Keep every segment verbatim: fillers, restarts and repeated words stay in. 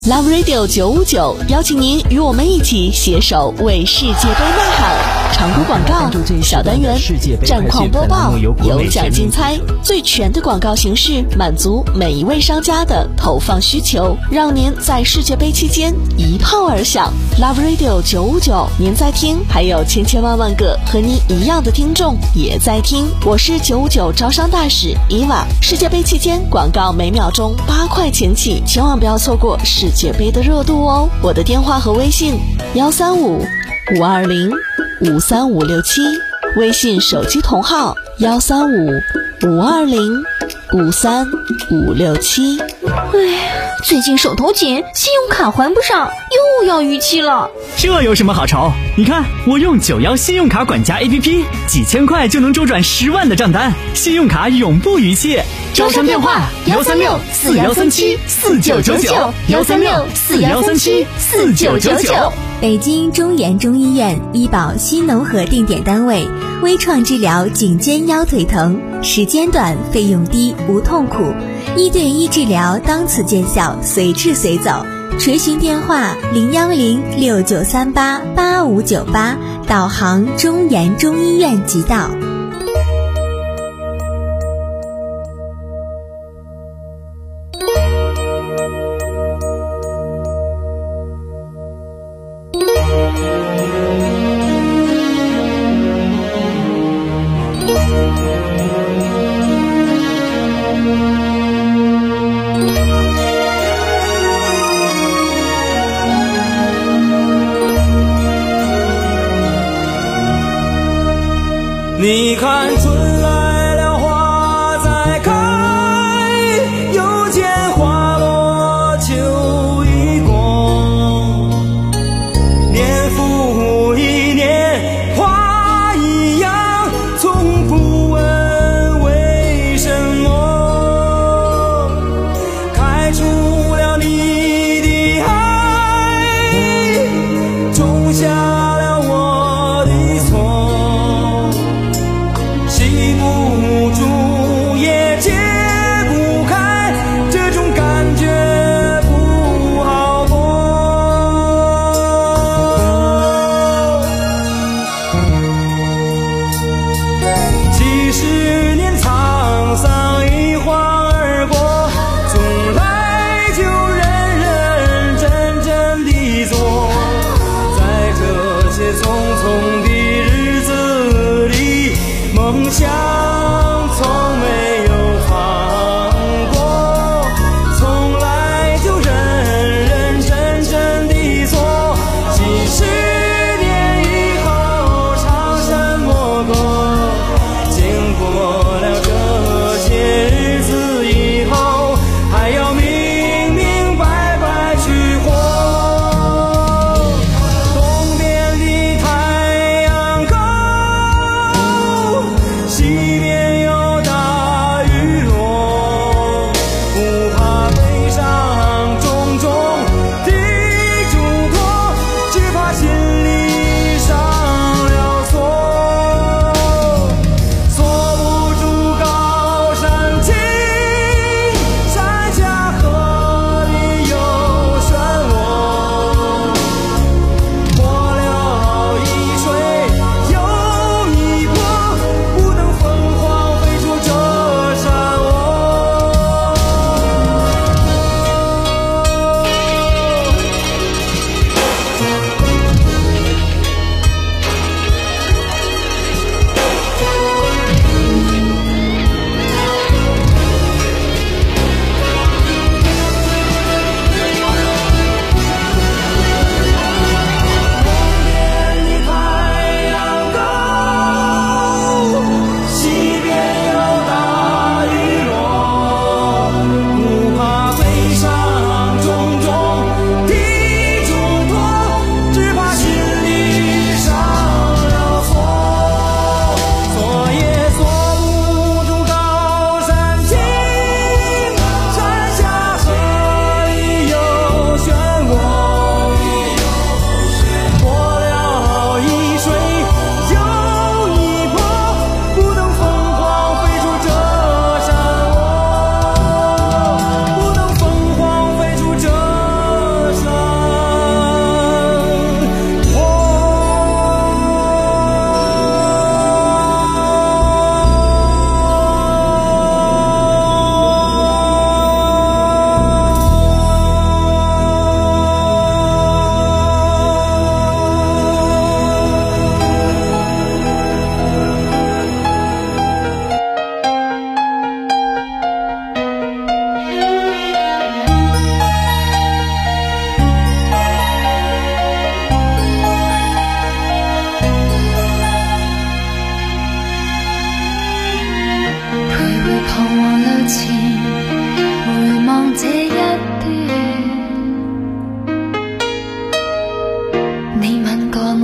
Love Radio 九五九邀请您与我们一起携手为世界杯呐喊。常规广告、小单元、战况播报、有奖竞猜，最全的广告形式，满足每一位商家的投放需求，让您在世界杯期间一炮而响。Love Radio 九五九，您在听，还有千千万万个和您一样的听众也在听。我是九五九招商大使伊娃。世界杯期间，广告每秒钟八块钱起，千万不要错过世界杯的热度哦。我的电话和微信：幺三五五二零五三五六七，微信手机同号：幺三五五二零五三五六七。 唉，最近手头紧，信用卡还不上，又要逾期了。 这有什么好愁？你看我用九幺信用卡管家 A P P， 几千块就能周转十万的账单，信用卡永不逾期。 招商电话：幺三六四幺三七四九九九，幺三六四幺三七四九九九。 北京中研中医院医保新农合定点单位，微创治疗颈肩腰腿疼，时间短，费用低，无痛苦，一对一治疗当此见效，随治随走。垂询电话：零幺零六九三八八五九八，导航中研中医院即到。 你看春来了，花在开，又见花落秋已过，年复一年，花一样，从不问为什么，开出了你的爱，种下了我的错。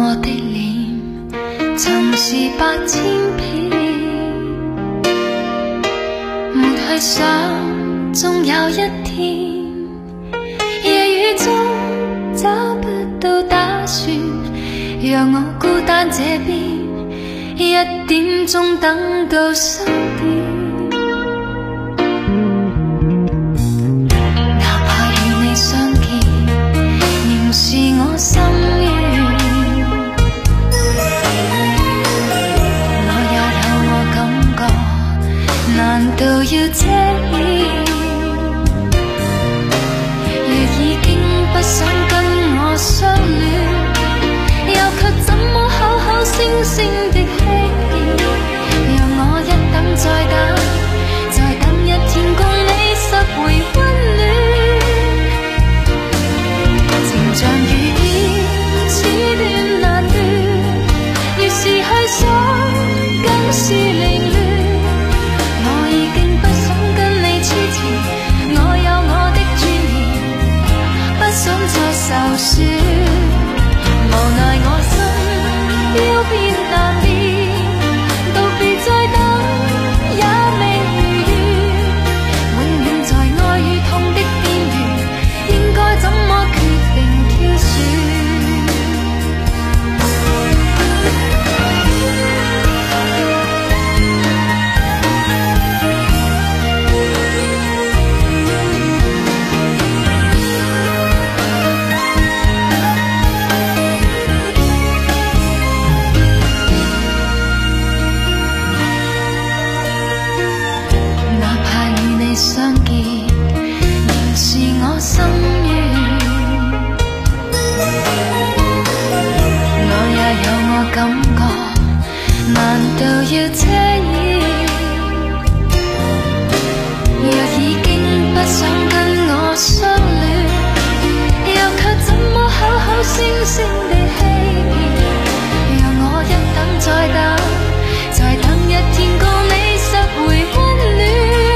我的臉曾是百千遍，沒去想終有一天，夜雨中找不到打算，讓我孤單這邊，一點鐘等到收點。是我心願，我也有我感覺，難道要遮掩？若已經不想跟我相戀，又卻怎麼口口聲聲的欺騙？讓我一等再等，再等一天共你拾回溫暖。像雨點，此斷難斷，越是去想，更是凌亂。我已經不想跟你痴纏，我有我的尊嚴，不想再受損。無奈我心飄變難辨，道別再等也未如願，永遠在愛與痛的邊緣，應該怎麼決定？哪怕與你相見，仍是我心願。有我感覺，難道要遮掩？若已經不想跟我相戀，又卻怎麼口口聲聲地欺騙？讓我一等再等，再等一天共你拾回溫暖。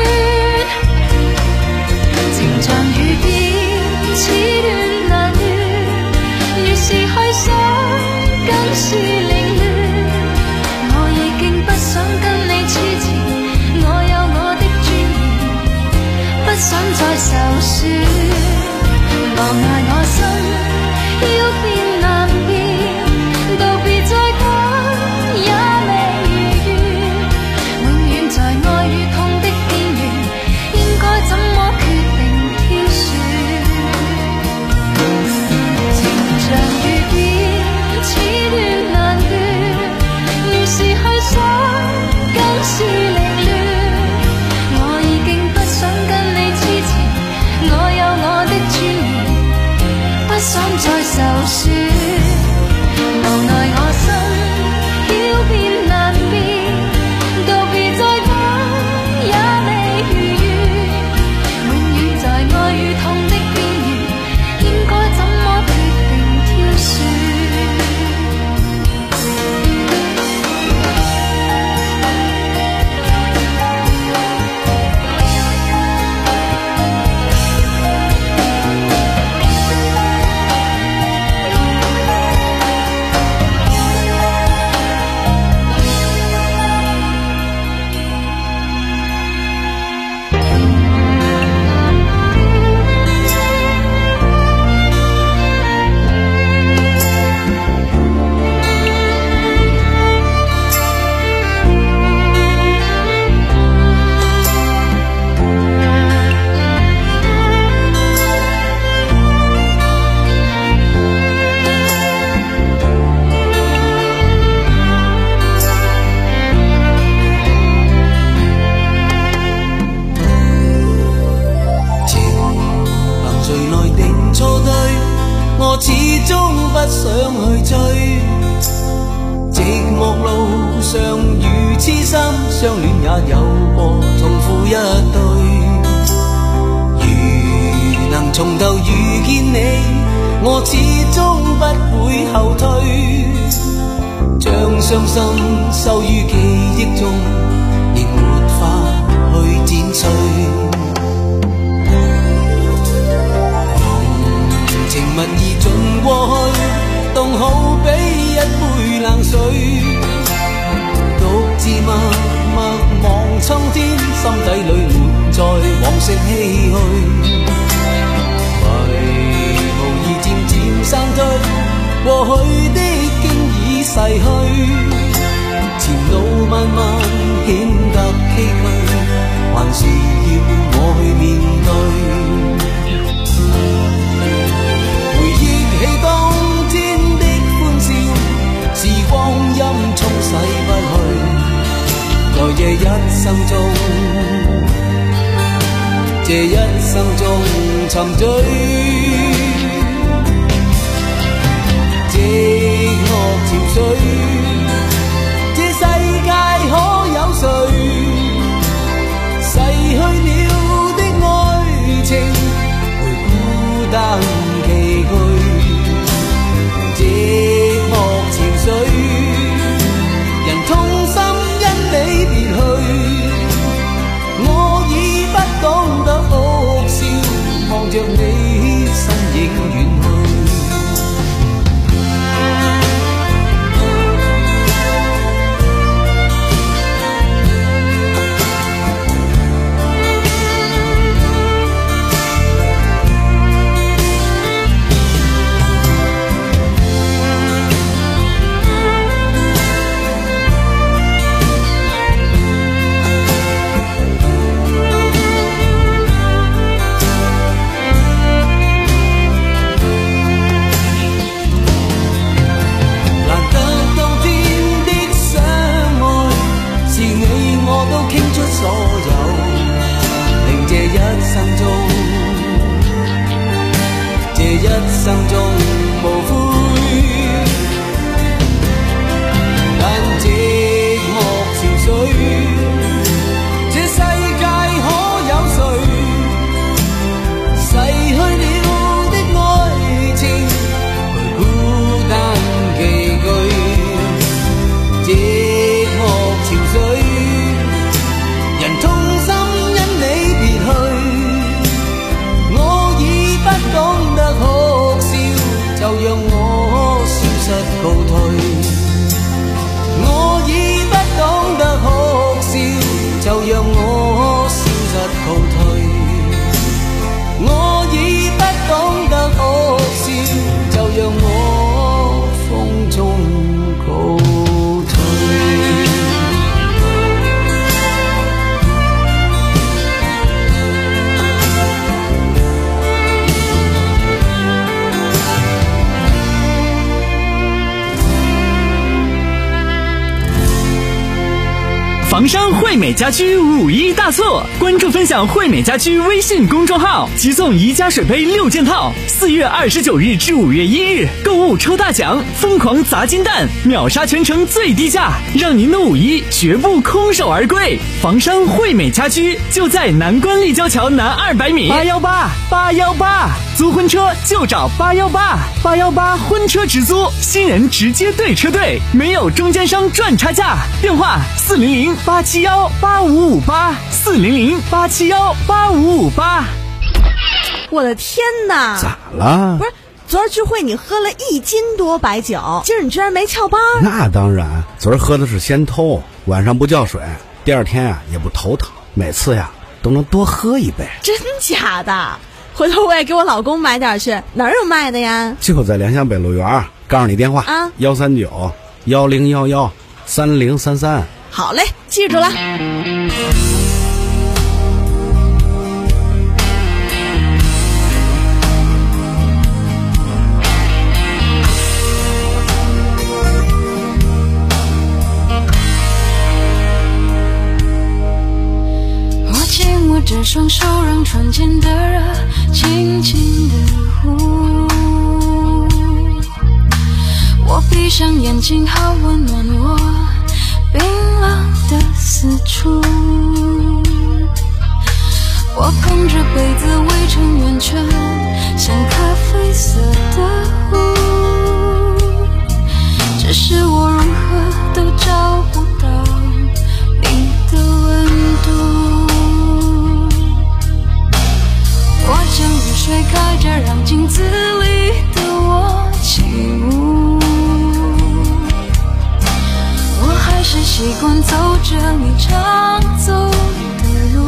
情像雨點，此斷難斷，越是去想更是凌亂，我已經不想跟你痴纏，我有我的尊嚴，不想再受損。無奈我心要變難辨，道別再等也未如願，永遠在愛與痛的邊緣，應該怎麼決定挑選？情像雨點，此斷難斷，越是去想，更是凌亂。我已經不想跟你痴纏，我有我的尊嚴，不想再受損。無奈我心曉變難辨，道別再等也未如願，永遠在愛與痛的邊緣，應該怎麼決定挑選？ 相戀也有過痛苦一對，如能從頭遇見你，我始終不會後退。將傷心收於記憶中，亦沒法去剪碎。濃情蜜意盡過去，凍好比一杯冷水，独自默默望苍天，心底里没再往昔唏嘘，迷雾已渐渐散退，过去的经已逝去，前路漫漫显得崎岖，还是要我去面对。回忆起當天的歡笑，時光陰沖洗不去，在這一生中，這一生中沉醉，寂寞潮水，這世界可有誰逝去了的愛情，會孤單崎嶇，寂寞潮水，人痛心因你別去，我已不懂得哭笑，望着你身影遠去。生中無悔，但寂寞潮水，這世界可有誰逝去了的愛情，誰孤單崎嶇，寂寞潮水，人痛心因你別去，我已不懂得好，就讓我消失告退，我已不懂得哭笑，就讓我消失告退，我已不懂得哭笑，就讓我風中告退。 房商惠美家居五一大促，关注分享惠美家居微信公众号，即送宜家水杯六件套。四月二十九日至五月一日，购物抽大奖，疯狂砸金蛋，秒杀全城最低价，让您的五一绝不空手而归。房商惠美家居就在南关立交桥南二百米。八幺八八幺八，租婚车就找八幺八八幺八婚车直租，新人直接对车队，没有中间商赚差价。电话四零零八七幺八五五八，四零零八七幺八五五八。 我的天哪！ 咋了？ 不是，昨儿聚会你喝了一斤多白酒，今儿你居然没翘班？ 那当然，昨儿喝的是先偷，晚上不叫水，第二天呀、啊、也不头疼，每次呀都能多喝一杯。 真假的？回头我也给我老公买点去，哪儿有卖的呀？ 就在良乡北路园，告诉你电话啊， 幺三九幺零幺幺三零三三。 好嘞，记住了。 握紧我这双手，让窗前的热轻轻地呼。我闭上眼睛，好温暖我冰冷的四处。我捧着杯子围成圆圈，像咖啡色的湖。只是我如何都找不到你的温度。我将雨水开着，让镜子里的我起舞。 常走的路。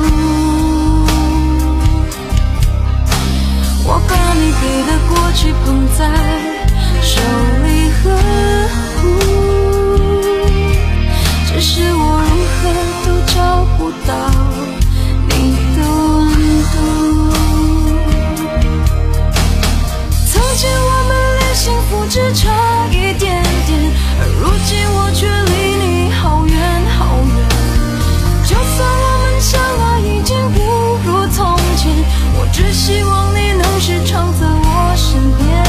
我把你给的过去捧在手里呵护，只是我如何都找不到你的温度。曾经我们离幸福只差一点点，而如今我却离你好远好远。就算我们相爱已经不如从前，我只希望你能时常在我身边。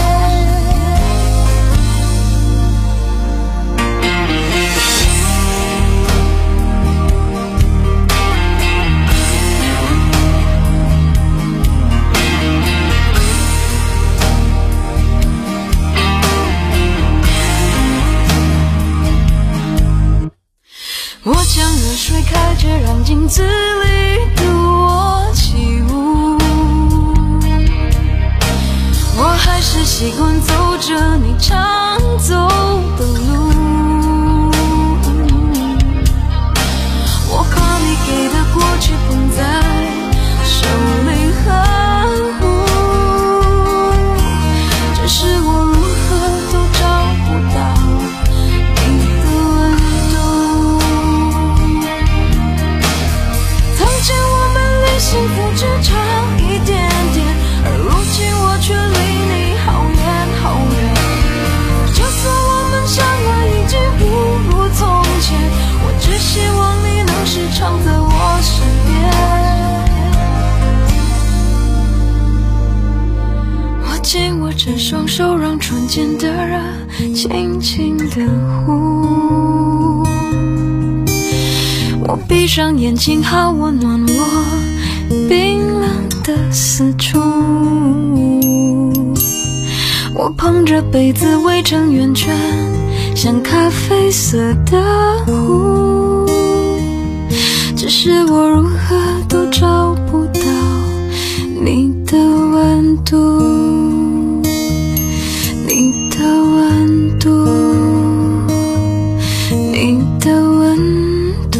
我将热水开着，让镜子里的我起舞。我还是习惯走着你常走的路。我把你给的过去捧在手里呵护，只是我如何都找不到你的温度。曾经我们离幸福只差一点点，而如今我却离你好远好远。就算我们相爱已经不如从前，我只希望你能时常在我身边。我紧握着双手，让唇间的热轻轻地呼。我闭上眼睛，好温暖我冰冷的四处。我捧着杯子围成圆圈，像咖啡色的湖，只是我如何都找不到你的温度，你的温度，你的温度。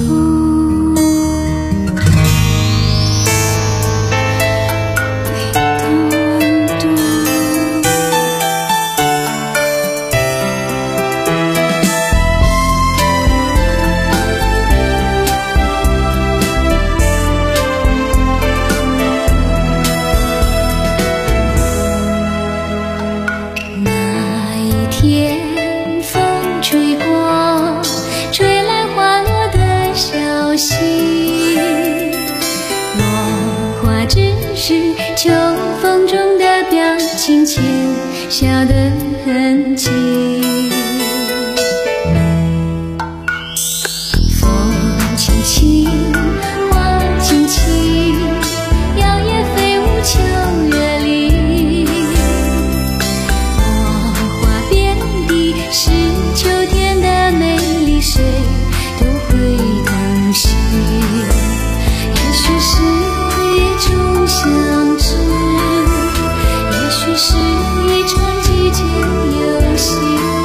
笑的痕迹，风轻轻，花轻轻，摇曳飞舞秋月里。落花遍地，是秋天的美丽，谁都会疼惜。也许是一种相知，也许是一场季节游戏。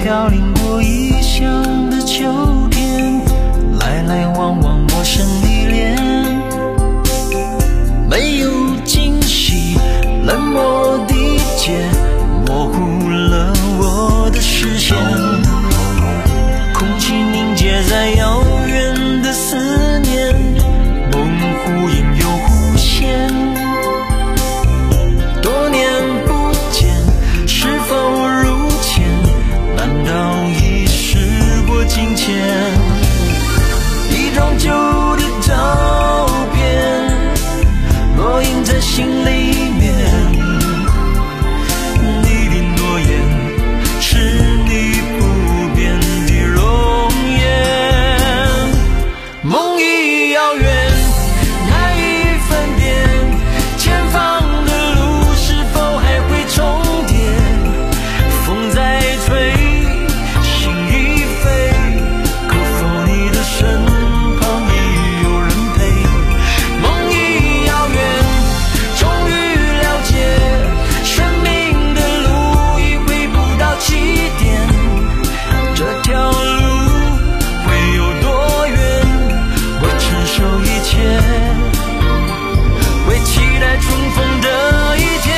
飘零过异乡的秋天，来来往往陌生的脸，没有惊喜，冷漠的街模糊了我的视线，空气凝结在遥远的思念，梦忽隐又忽现，多年不见，是否如前？难道已时过境迁？一张旧的照片，落印在心里面，你的诺言是你不变的容颜，梦已遥远，难以分辨，前方的路是否还会重叠，风在吹，心已飞，可否你的身旁已有人陪？梦已遥远，终于了解，生命的路已回不到起点，这条路会有多远？我承受一切，为期待重逢的一天。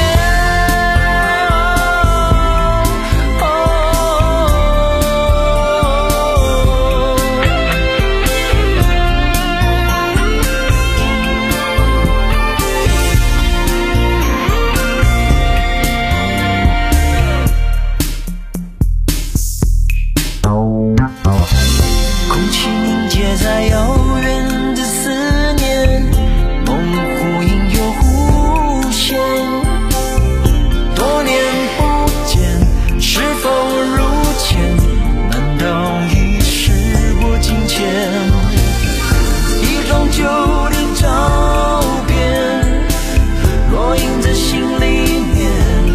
空气凝结在遥远的思念，梦忽隐又忽现，多年不见，是否如前？难道已时过境迁？一张旧的照片，落印在心里面，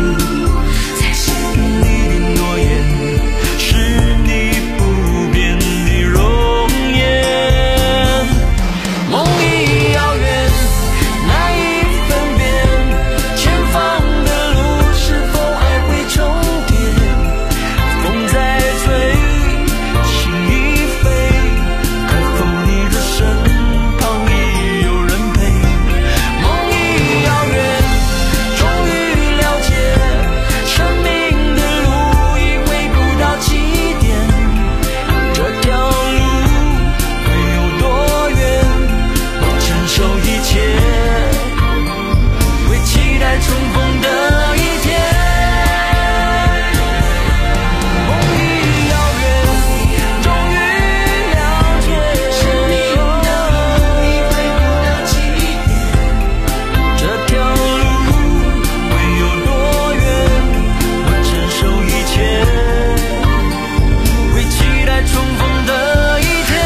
你的诺言是你不变的容颜，梦已遥远，难以分辨，前方的路是否还会重叠，风在吹，心已飞，可否你的身旁已有人陪？梦已遥远，终于了解，生命的路已回不到起点，这条路会有多远？我承受一切，为期待重逢的一天。梦已遥远，终于了解，生命的路已回不到起点，这条路会有多远？我承受一切，为期待重逢的一天。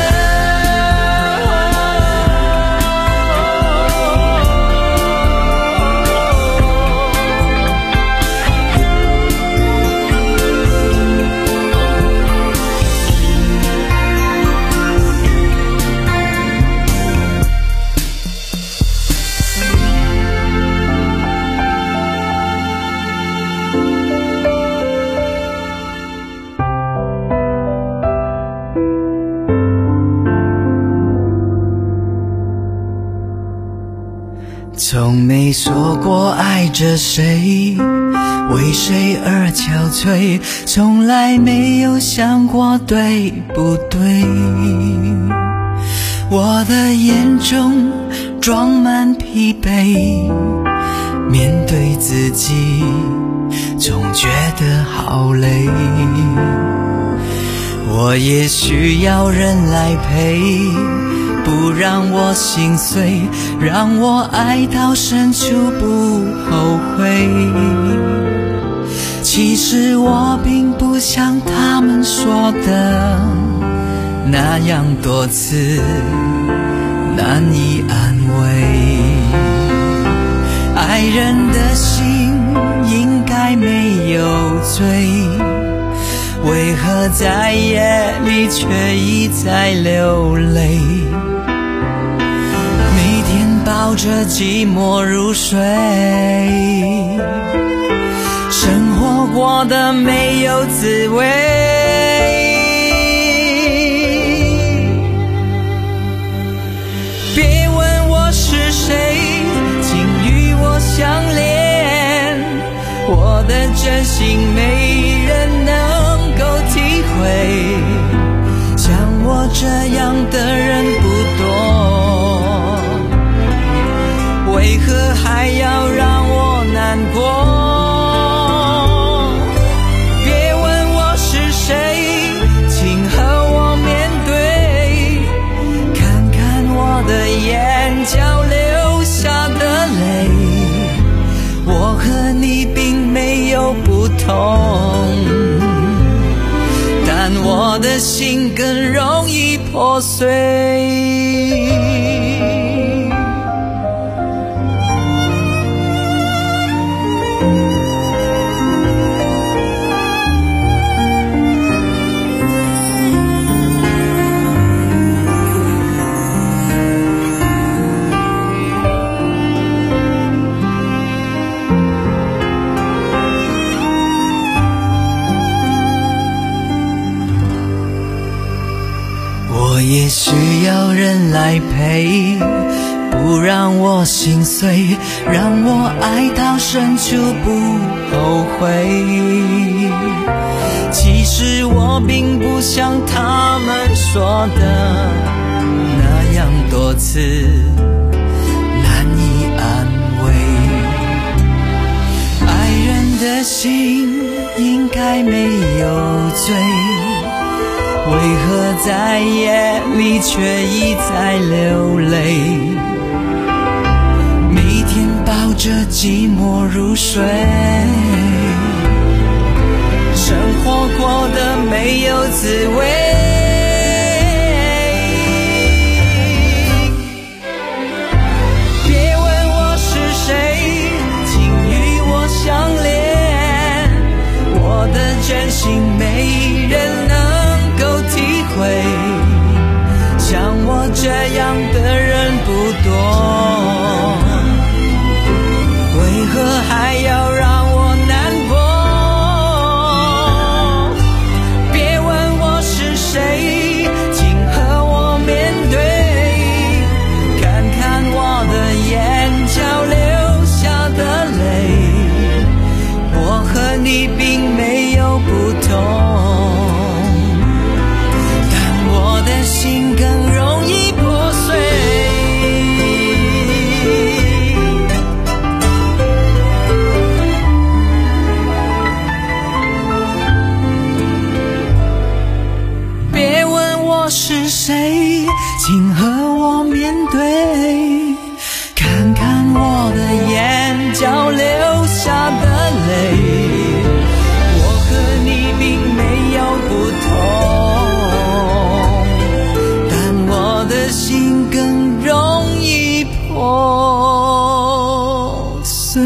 从没说过爱着谁，为谁而憔悴，从来没有想过对不对。我的眼中装满疲惫，面对自己总觉得好累。我也需要人来陪，不让我心碎，让我爱到深处不后悔。其实我并不像他们说的那样多次难以安慰。爱人的心应该没有罪，为何在夜里却一再流泪？每天抱着寂寞入睡，生活过的没有滋味。别问我是谁，请与我相连，我的真心没人能够体会，像我这样的人不多，为何还要让我难过？别问我是谁，请和我面对，看看我的眼角流下的泪，我和你并没有不同，但我的心更容易破碎。我也需要人来陪，不让我心碎，让我爱到深处不后悔。其实我并不像他们说的那样多次难以安慰，爱人的心应该没有罪，为何在夜里却一再流泪？每天抱着寂寞入睡，生活过得没有滋味。别问我是谁，请与我相连，我的真心没人能体会，像我这样的人不多，为何还要让我难过？别问我是谁，请和我面对，看看我的眼角流下的泪，我和你并没有不同，心更容易破碎。别问我是谁，请和我面对，看看我的眼角流下的泪，我和你并没有不同，我的心更容易破碎。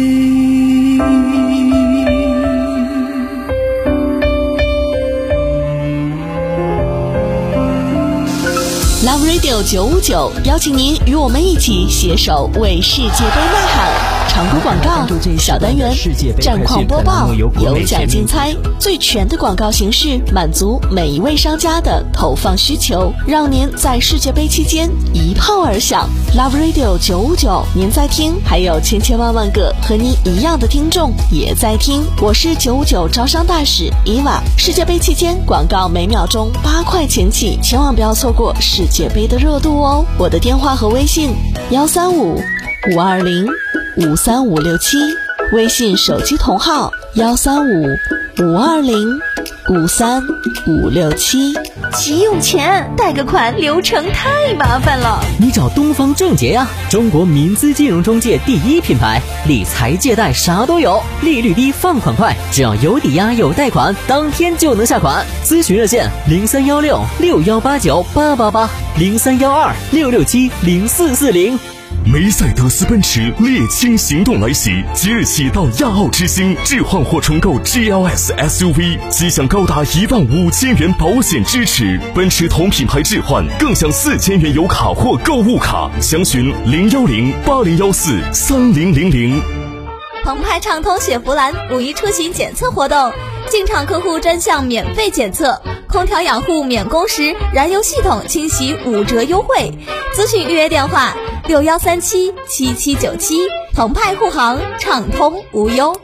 Love Radio 九五九邀请您与我们一起携手为世界杯呐喊。常规广告小单元，战况播报，有奖竞猜，最全的广告形式，满足每一位商家的投放需求，让您在世界杯期间一炮而响。Love Radio 九五九，您在听，还有千千万万个和您一样的听众也在听。我是九五九招商大使伊娃。世界杯期间广告每秒钟八块钱起，千万不要错过世界杯的热度哦。我的电话和微信幺三五五二零五三五六七，微信手机同号幺三五五二零五三五六七。 急用钱，贷个款流程太麻烦了。 你找东方正杰呀，中国民资金融中介第一品牌，理财借贷啥都有，利率低，放款快，只要有抵押有贷款，当天就能下款。咨询热线零三幺六六幺八九八八八，零三幺二六六七零四四零。 梅赛德斯奔驰猎青行动来袭，即日起到亚奥之星置换或重购 G L S S U V， 即享高达一万五千元保险支持。奔驰同品牌置换更享四千元油卡或购物卡，详询零幺零八零幺四三零零零。 澎湃畅通雪佛兰五一出行检测活动，进场客户专项免费检测，空调养护免工时，燃油系统清洗五折优惠。咨询预约电话六幺三七七七九七，澎湃护航，畅通无忧。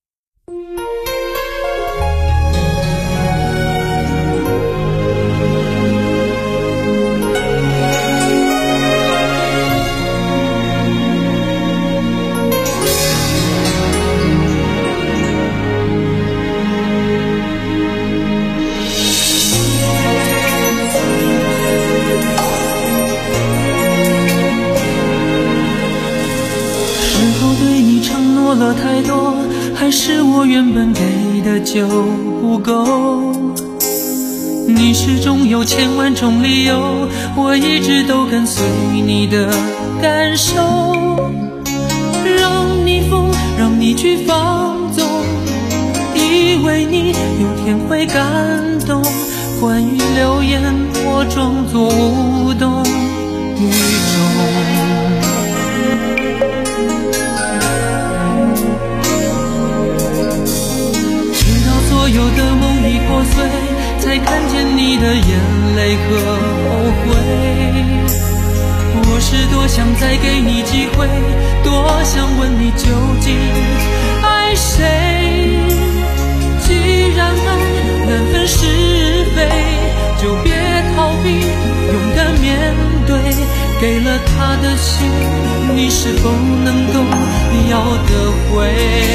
了太多，还是我原本给的就不够。你始终有千万种理由，我一直都跟随你的感受，让你疯，让你去放纵，以为你有天会感动。关于流言，我装作无动于衷。所有的梦已破碎，才看见你的眼泪和后悔。我是多想再给你机会，多想问你究竟爱谁。既然爱难分是非，就别逃避，勇敢面对。给了他的心，你是否能够要得回？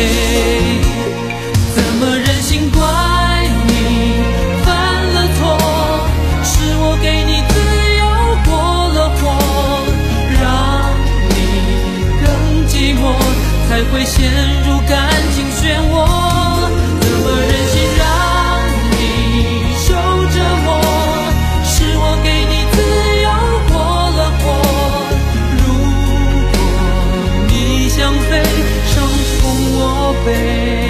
怎么忍心怪你犯了错？是我给你自由过了火，让你更寂寞，才会陷入感情漩涡。怎么忍心让你受折磨？是我给你自由过了火，如果你想飞，伤痛我背。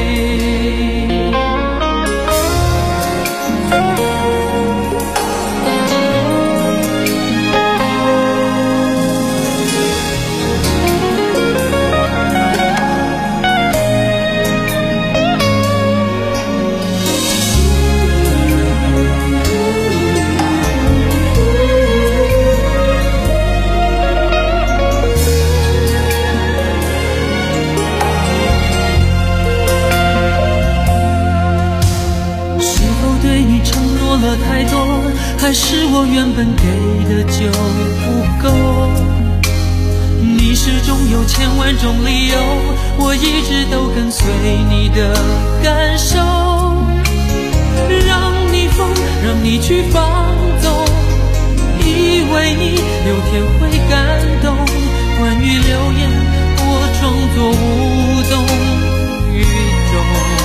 太多，还是我原本给的就不够。你始终有千万种理由，我一直都跟随你的感受，让你疯，让你去放纵，以为你有天会感动。关于流言，我装作无动于衷。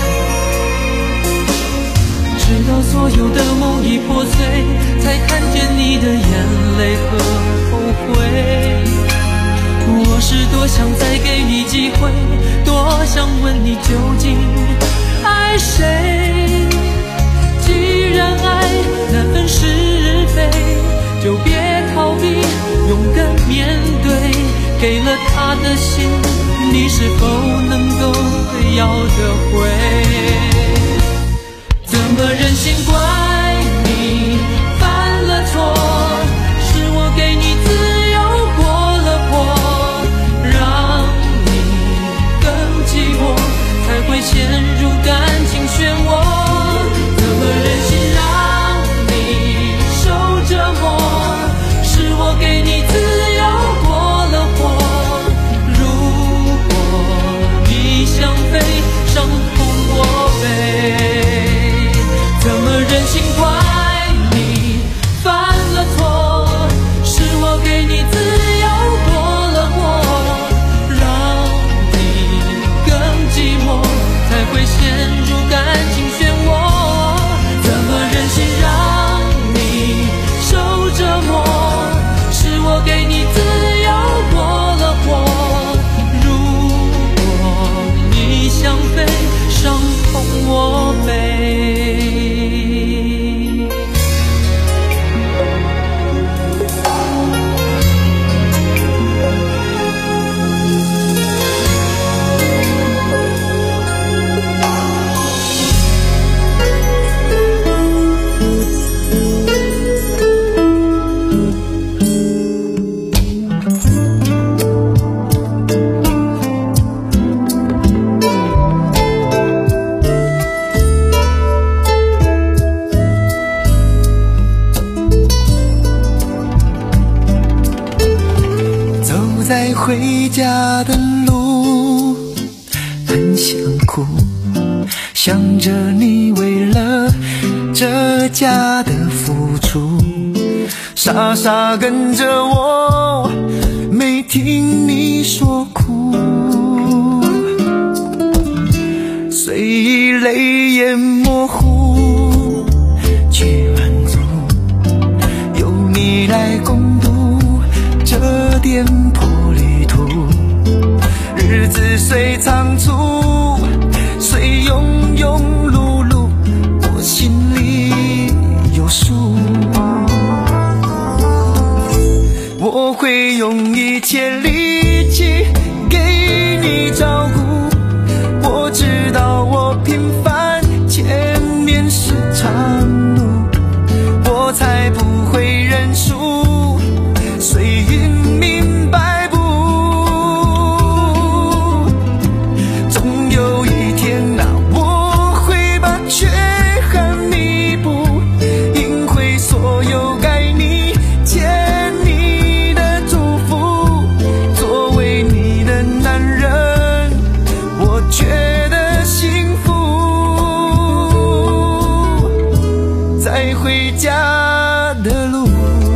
直到所有的梦已破碎，才看见你的眼泪和后悔。我是多想再给你机会，多想问你究竟爱谁。既然爱难分是非，就别逃避，勇敢面对。给了他的心，你是否能够要得回？怎么忍心怪你犯了错？是我给你自由过了火，让你更寂寞，才会陷入感情漩涡。怎么忍心让你受折磨？是我给你自由过了火，如果你想飞，伤痛我背。怎么忍心在回家的路很想哭，想着你为了这家的付出，傻傻跟着我，没听你说苦，虽泪眼模糊，却满足有你来共度这颠簸旅途。日子虽仓促，虽庸庸碌碌，我心里有数。我会用一切力气给你照顾，我知道我平凡，前面是长路，我才不会认输，随云明白不。总有一天啊，我会把缺憾弥补，赢回所有该你欠你的祝福。作为你的男人，我觉得幸福。在回家的路，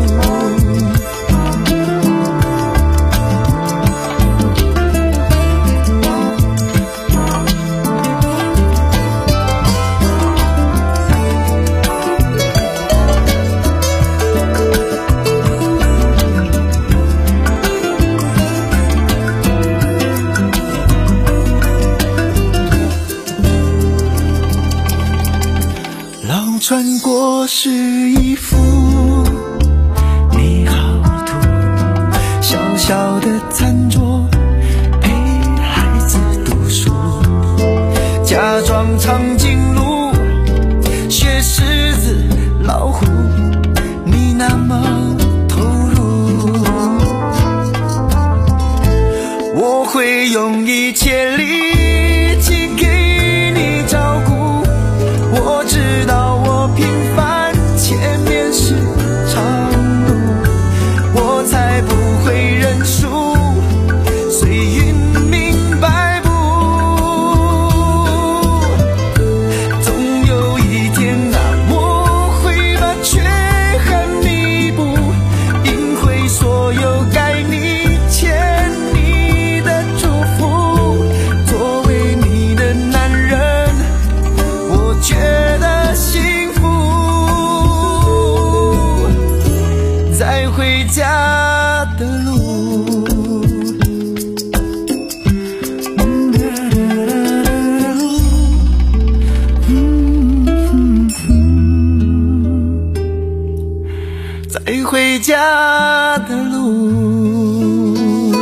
老船过是一幅美好图，小小的餐桌陪孩子读书，假装长颈鹿学狮子老虎，你那么投入。我会用一切力气给你照顾，我知道我平凡，前面是长路，我才不会认输，随云明白不。总有一天啊，我会把缺憾弥补，赢回所有该你欠你的祝福。作为你的男人，我觉得幸福。在回家的路，在回家的路。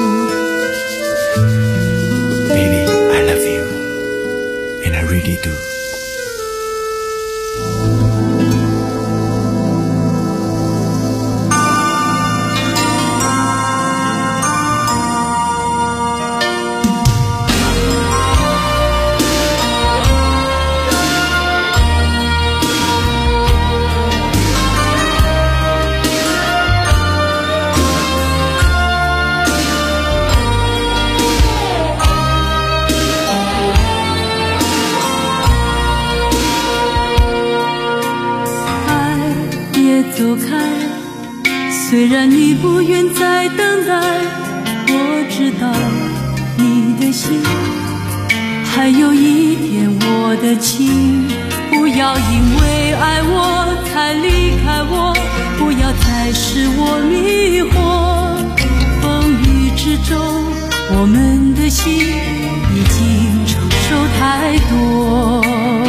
Baby, I love you, and I really do. 走开，虽然你不愿再等待，我知道你的心还有一点我的情。不要因为爱我才离开我，不要再使我迷惑。风雨之中，我们的心已经承受太多。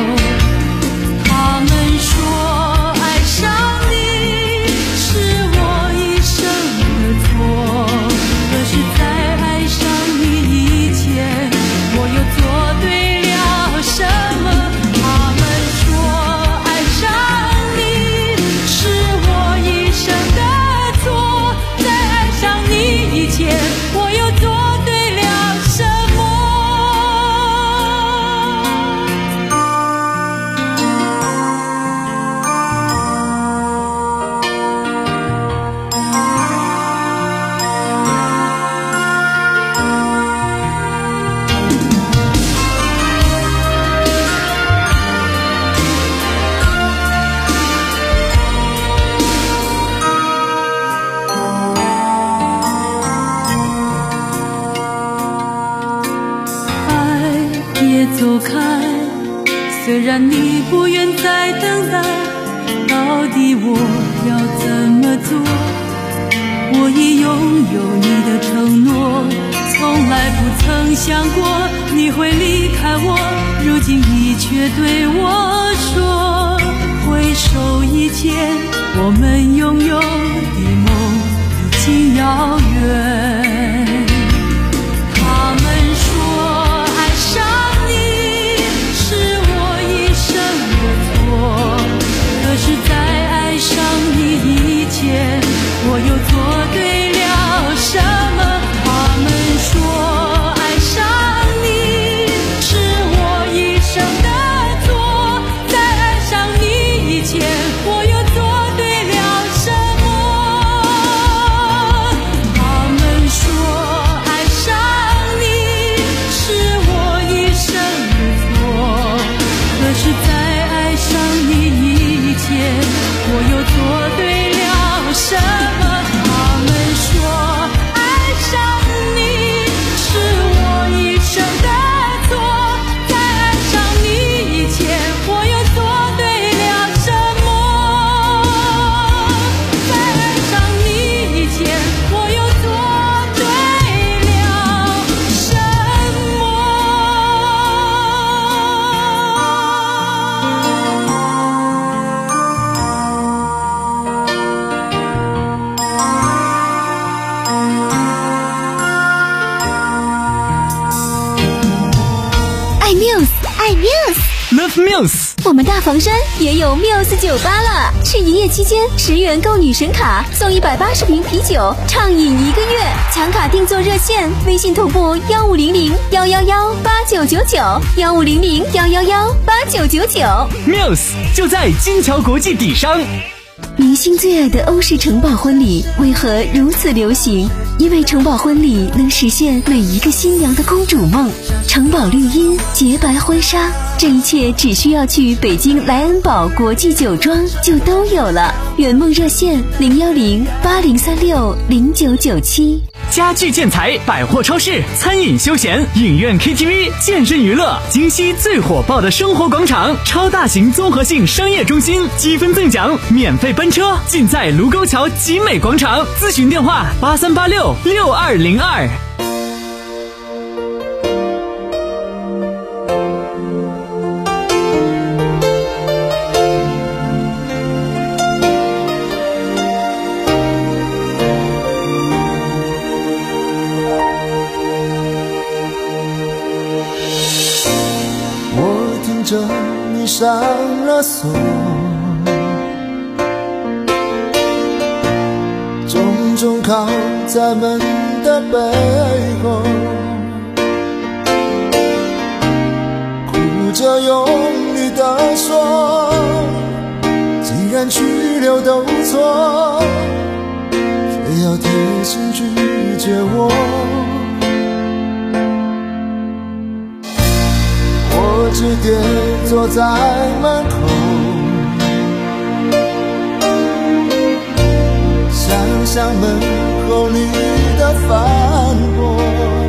他们说爱上你是我一生的错，可是在爱上你以前，我又做对了什么？他们说爱上你是我一生的错，在爱上你以前，我又做对了什么？ 别走开，虽然你不愿再等待，到底我要怎么做？我已拥有你的承诺，从来不曾想过你会离开我，如今你却对我说，回首以前我们拥有的梦已经遥远。他们说爱上你是我一生的错，可是在爱上你以前，我又做对了什么？他们说爱上你是我一生的错，在爱上你以前，我又做对了什么？他们说爱上你是我一生的错，可是在爱上你以前，我又做对了什么？他们说爱上你是我一生的错，在爱上你以前，我又做对了什么？在爱上你以前，我又做对了什么？ 爱 Muse， 爱 Muse。 Love Muse， 我们大房山也有 Muse 酒吧了，是营业期间十元购女神卡送一百八十瓶啤酒，畅饮一个月。抢卡订座热线：微信同步幺五零零幺幺幺八九九九，幺五零零幺幺幺八九九九。 Muse 就在金桥国际底商。 明星最爱的欧式城堡婚礼为何如此流行？因为城堡婚礼能实现每一个新娘的公主梦。城堡绿茵，洁白婚纱，这一切只需要去北京莱恩堡国际酒庄就都有了。圆梦热线零幺零八零三六零九九七。 家具建材、百货超市、餐饮休闲、影院 K T V、健身娱乐，京西最火爆的生活广场，超大型综合性商业中心，积分赠奖，免费奔车，尽在卢沟桥集美广场。咨询电话八三八六六二零二。 着你上了锁，重重靠在门的背后，哭着用力地说，既然去留都错，非要贴心拒绝我。我只跌坐在门口，想想门后你的反驳，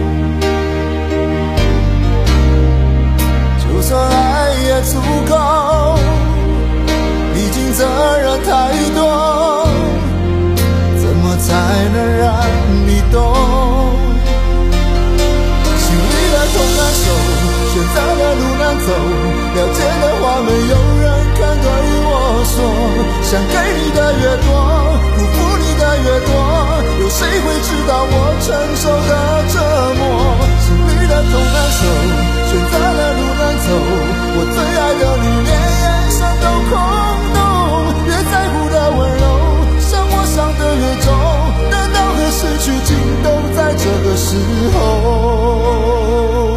就算爱也足够，毕竟责任太多，怎么才能让你懂？心里的痛难受，选择的路难走，了解的话没有人肯对我说，想给你的越多，辜负你的越多，有谁会知道我承受的折磨？心里的痛难受，选择的路难走，我最爱的你连眼神都空洞，越在乎的温柔，伤我伤得越重，得到和失去尽都在这个时候。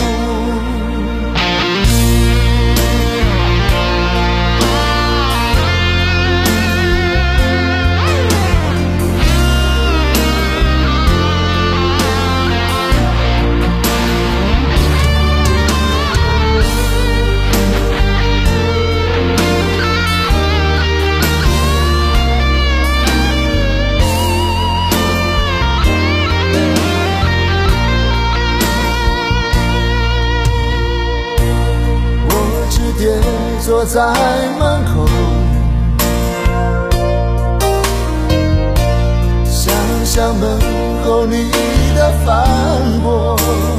坐在门口，想想门后你的反驳。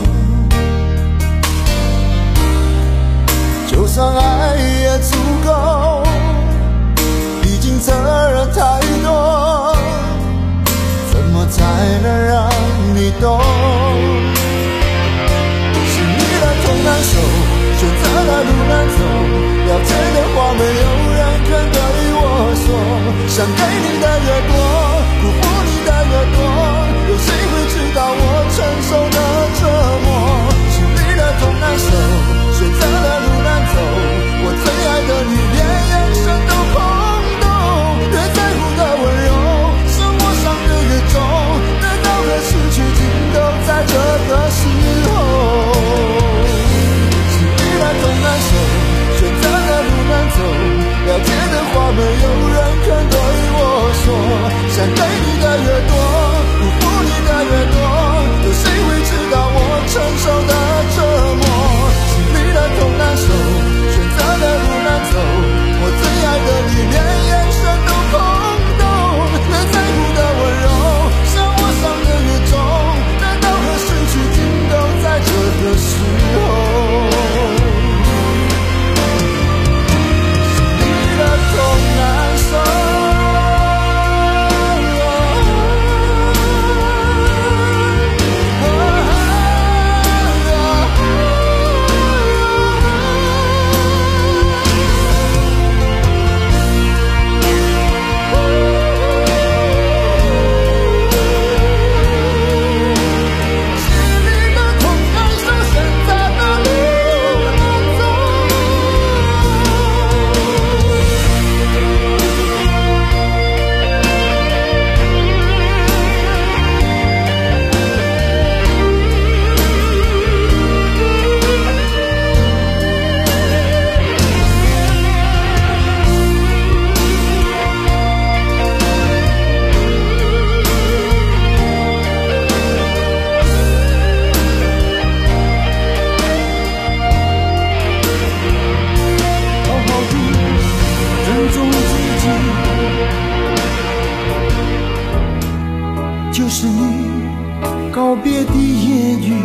就算爱也足够，毕竟责任太多，怎么才能让你懂？是你的痛难受，选择的路难走，了解的话没有人肯对我说，想给你的越多，辜负你的越多，有谁会知道我承受的折磨？是你的痛难受，选择的路难走，我最爱的你连眼神都空洞，越在乎的温柔，生活伤得越重，得到和失去尽都在这个时候。是你的痛难受，选择的路难走，了解的话没有人肯对我说，想给你的越多，辜负你的越多，有谁会知道我承受的折磨？是你的痛难受，选择的路难走，我最爱的你连眼神都空洞，越在乎的温柔，伤我伤得越重，得到和失去尽都在这个时候。是你的痛难受，就是你告别的言语。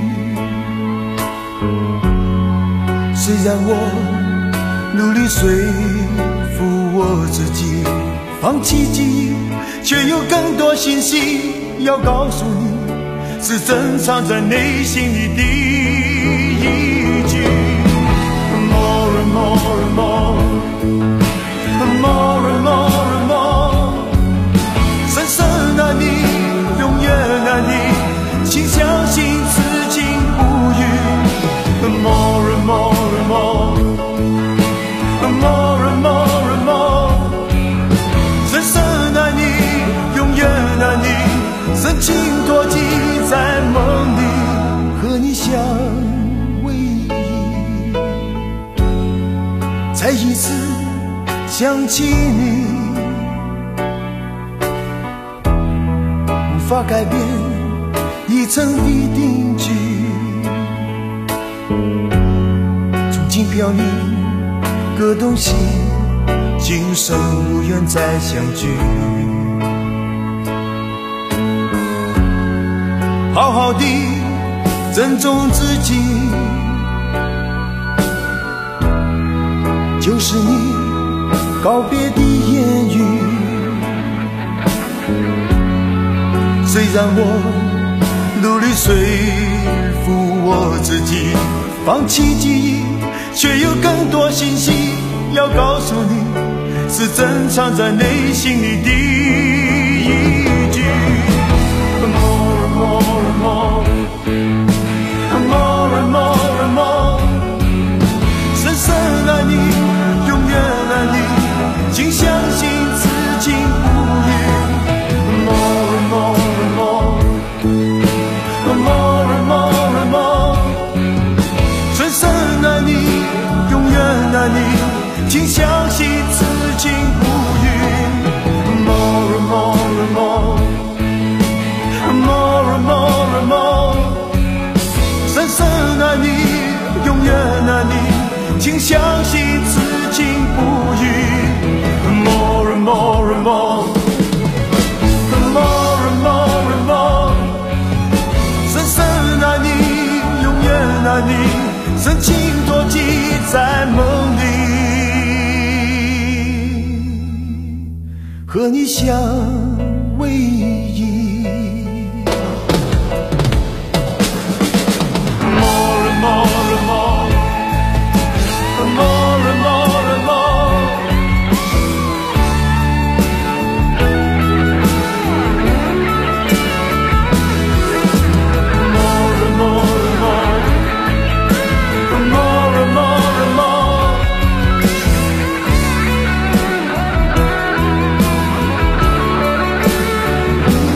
虽然我努力说服我自己放弃记忆，却有更多信息要告诉你，是珍藏在内心里的一句 More and more and more More and more and more 深深爱你，永远爱你，请相信此情不渝 More and more and more More and more and more 深深爱你，永远爱你，深情托寄在梦里，和你相偎依，才一次想起你，无法改变已成的定局，从今飘零各东西，今生无缘再相聚，好好地珍重自己，就是你告别的言语。虽然我努力说服我自己放弃记忆，却有更多信息要告诉你，是珍藏在内心里的一句 More and more and more More and more and more 深深爱你，永远爱你，请相信此情不渝 More and more and more More and more and more 深深爱你，永远爱你，请相信此情不渝 More and more and more More and more and more 深深爱你，永远爱你，请相信此情把你深情托记在梦里，和你相偎依。More and more and more, more and more and more. More and more and more, more and more and more. 我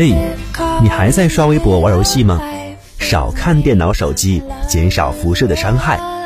嘿，你还在刷微博玩游戏吗？少看电脑手机，减少辐射的伤害。